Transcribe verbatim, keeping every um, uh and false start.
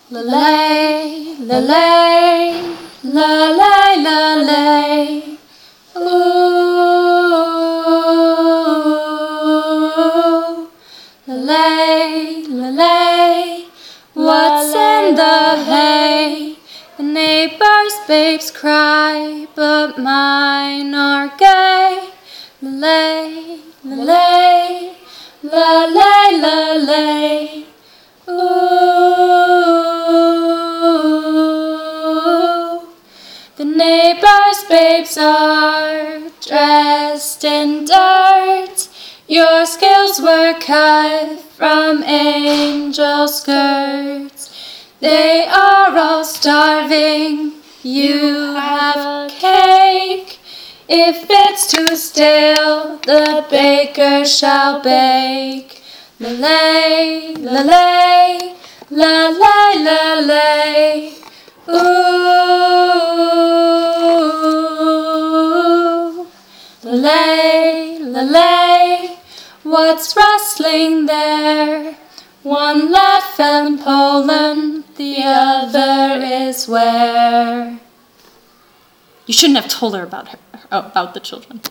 La-lay, la-lay, la-lay, la-lay. Ooh, la-lay, la-lay. What's in the hay? The neighbor's babes cry, but mine are gay. La-lay, la-lay, la-lay, la-lay. Ooh, the neighbor's babes are dressed in dirt. Your skills were cut from angel skirts. They are all starving. You have cake. If it's too stale, the baker shall bake. La-lay, la-lay, la-lay, la-lay. Ooh, la-lay, la-lay. What's rustling there? One lad fell in Poland, the other is where? You shouldn't have told her about her, about the children.